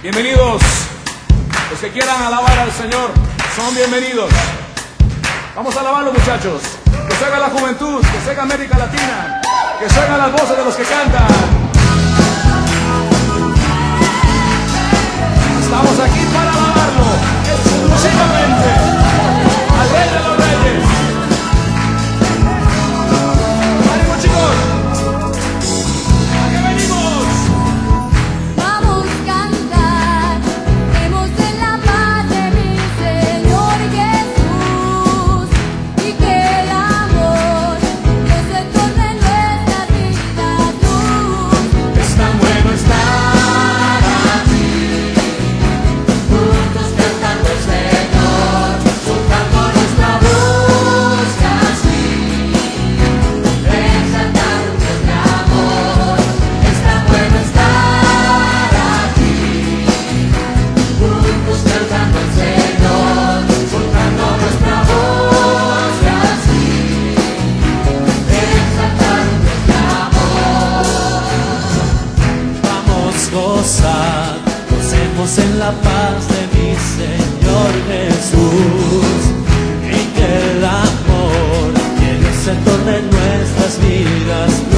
Bienvenidos. Los que quieran alabar al Señor son bienvenidos. Vamos a alabarlo, muchachos. Que se haga la juventud, que se haga América Latina, que se hagan las voces de los que cantan. Estamos aquí para alabarlo exclusivamente al Rey de los Reyes. ¡Ánimo, chicos! ¿A qué venimos? Vamos a cantar, vemos en la paz de mi Señor Jesús, y que el amor no se torne en nuestras vidas luz. Es tan bueno estar aquí, juntos cantando el Señor, juntando nuestra voz así, exaltando nuestro amor. Es tan bueno estar aquí, juntos cantando el Señor, juntando nuestra voz así, exaltando nuestro amor. Vamos a gozar, gocemos en la paz de mi Señor Jesús, y que el amor llegue se torne en nuestras vidas.